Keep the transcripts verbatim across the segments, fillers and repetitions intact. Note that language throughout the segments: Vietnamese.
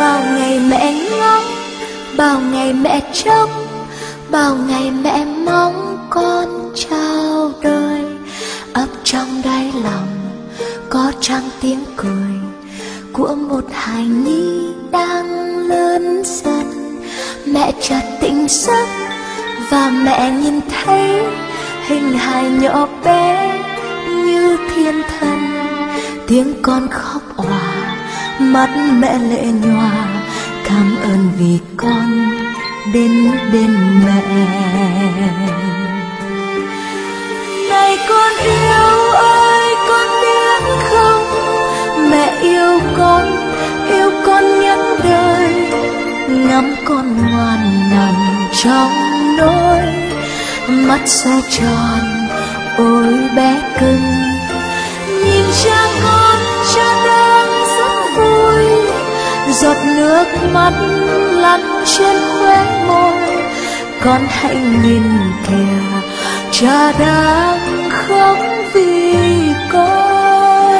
Bao ngày mẹ ngóng, bao ngày mẹ trông, bao ngày mẹ mong con chào đời. Ấp trong đáy lòng có trăng tiếng cười của một hài nhi đang lớn dần. Mẹ chợt tỉnh giấc và mẹ nhìn thấy hình hài nhỏ bé như thiên thần. Tiếng con khóc òa, mắt mẹ lệ nhòa, cảm ơn vì con đến bên mẹ. Này con yêu ơi, con biết không, mẹ yêu con, yêu con những đời. Ngắm con ngoan nằm trong nỗi, mắt xoay tròn ôi bé cưng. Nhìn cha con, cha đang rất vui, giọt nước mắt lăn trên khóe môi. Con hãy nhìn kìa, cha đang khóc vì con.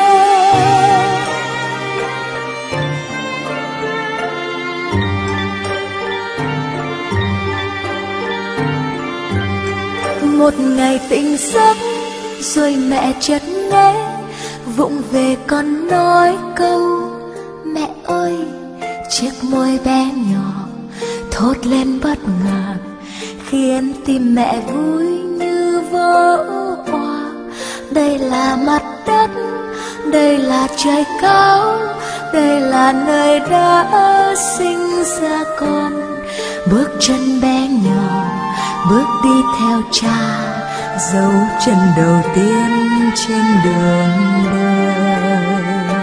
Một ngày tỉnh giấc rồi mẹ chợt nghe vụng về con nói câu mẹ ơi. Chiếc môi bé nhỏ thốt lên bất ngờ, khiến tim mẹ vui như vỡ òa. Đây là mặt đất, đây là trời cao, đây là nơi đã sinh ra con. Bước chân bé nhỏ bước đi theo cha, dấu chân đầu tiên trên đường đời.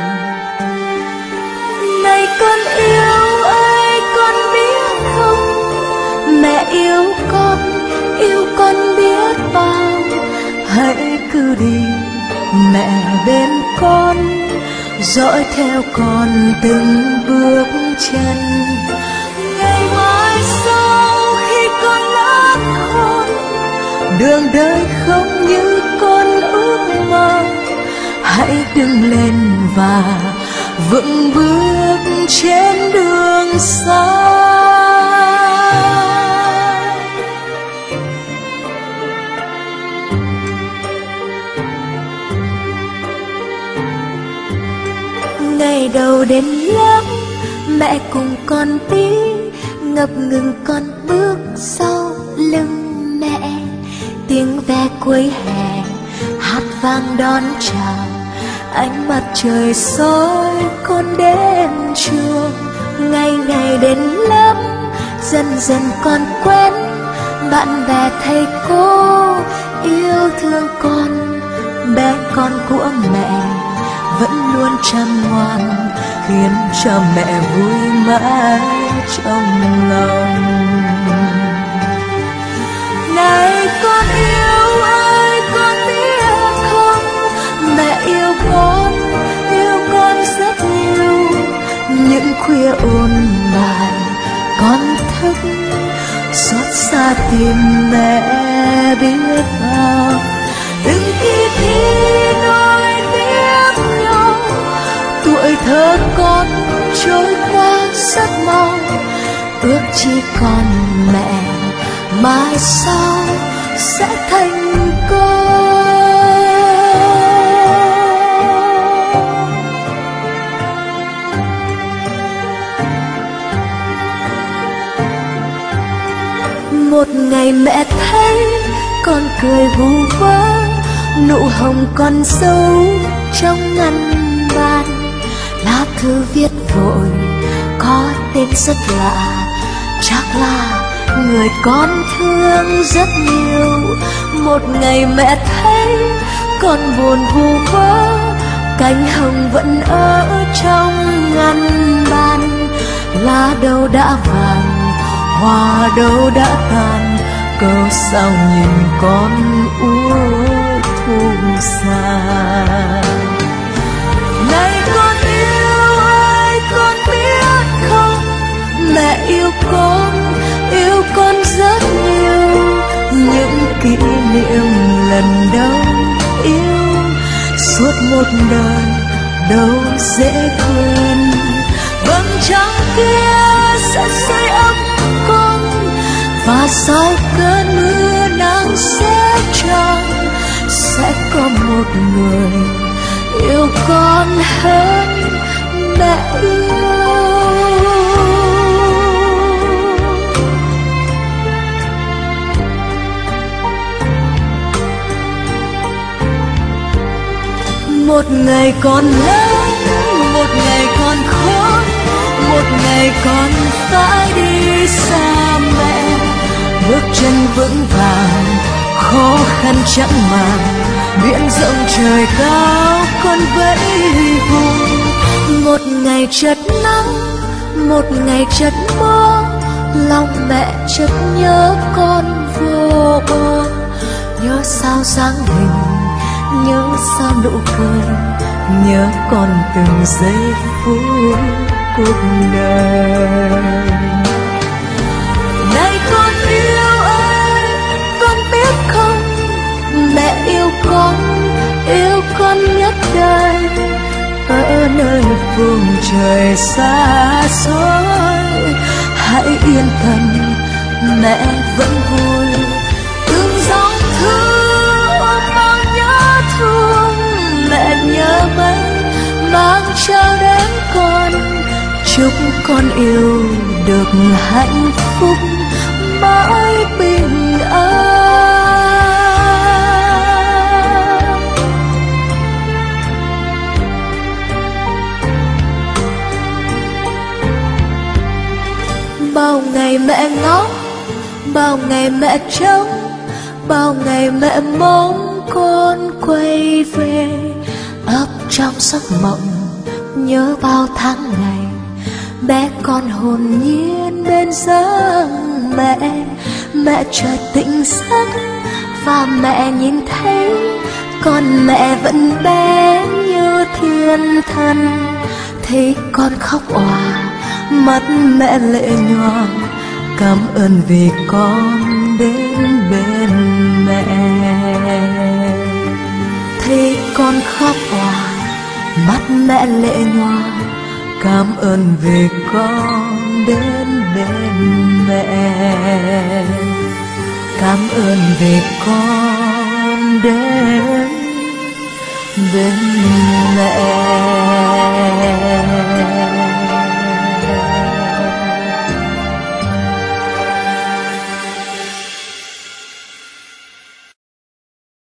Này con yêu ơi, con biết không, mẹ yêu con, yêu con biết bao. Hãy cứ đi mẹ bên con, dõi theo con từng bước chân. Ngày mai sau khi con lớn khôn, đường đời không như con ước mơ. Hãy đứng lên và vững bước trên đường xa. Ngày đầu đến lớp, mẹ cùng con đi, ngập ngừng con bước sau lưng mẹ. Tiếng ve cuối hè hát vang đón chào, ánh mặt trời soi con đến trường. Ngày ngày đến lớp, dần dần con quen bạn bè thầy cô yêu thương con. Bé con của mẹ vẫn luôn chăm ngoan, khiến cho mẹ vui mãi trong lòng. Này con yêu ơi, con biết không, mẹ yêu con, yêu con rất nhiều. Những khuya ôn bài con thức, xót xa tìm mẹ biết bao. Từng khi thi nối tiếp nhau, tuổi thơ con trôi qua rất mau. Ước chi con mẹ mai sau sẽ thành công. Một ngày mẹ thấy con cười vu vơ, nụ hồng con giấu trong ngăn bàn. Lá thư viết vội có tên rất lạ, chắc là người con thương rất nhiều. Một ngày mẹ thấy con buồn vu vơ, cánh hồng vẫn ở trong ngăn bàn. Lá đâu đã vàng, hoa đâu đã tàn, cớ sao nhìn con úa thu xa. Này con yêu ơi, con biết không, mẹ yêu con, yêu con rất nhiều. Những kỷ niệm lần đầu yêu, suốt một đời đâu dễ quên. Vâng trăng kia sẽ sưởi ấm con, và sau cơn mưa nắng sẽ trăng sẽ có một người yêu con hơn mẹ yêu. Một ngày còn lớn, một ngày còn khó, một ngày còn phải đi xa mẹ. Bước chân vững vàng, khó khăn chẳng màng, biển rộng trời cao con vẫy vùng. Một ngày chợt nắng, một ngày chợt mưa, lòng mẹ chợt nhớ con vô bờ. Nhớ sao dáng hình, nhớ sao nụ cười, nhớ con từng giây phút cuộc đời. Này con yêu ơi, con biết không, mẹ yêu con, yêu con nhất đời. Ở nơi vùng trời xa xôi, hãy yên tâm, mẹ vẫn vui. Từng dòng thư ôm mang nhớ thương, mẹ nhớ mấy mang trao đến con. Chúc con yêu được hạnh phúc mãi bình an. Bao ngày mẹ ngóng, bao ngày mẹ trông, bao ngày mẹ mong con quay về. Ấp trong giấc mộng nhớ bao tháng ngày, bé con hồn nhiên bên giấc mẹ. Mẹ chợt tỉnh giấc và mẹ nhìn thấy con mẹ vẫn bé như thiên thần. Thấy con khóc òa, mắt mẹ lệ nhòa, cảm ơn vì con đến bên mẹ. Thấy con khóc òa, mắt mẹ lệ nhòa, cảm ơn vì con đến bên mẹ. Cảm ơn vì con đến bên mẹ.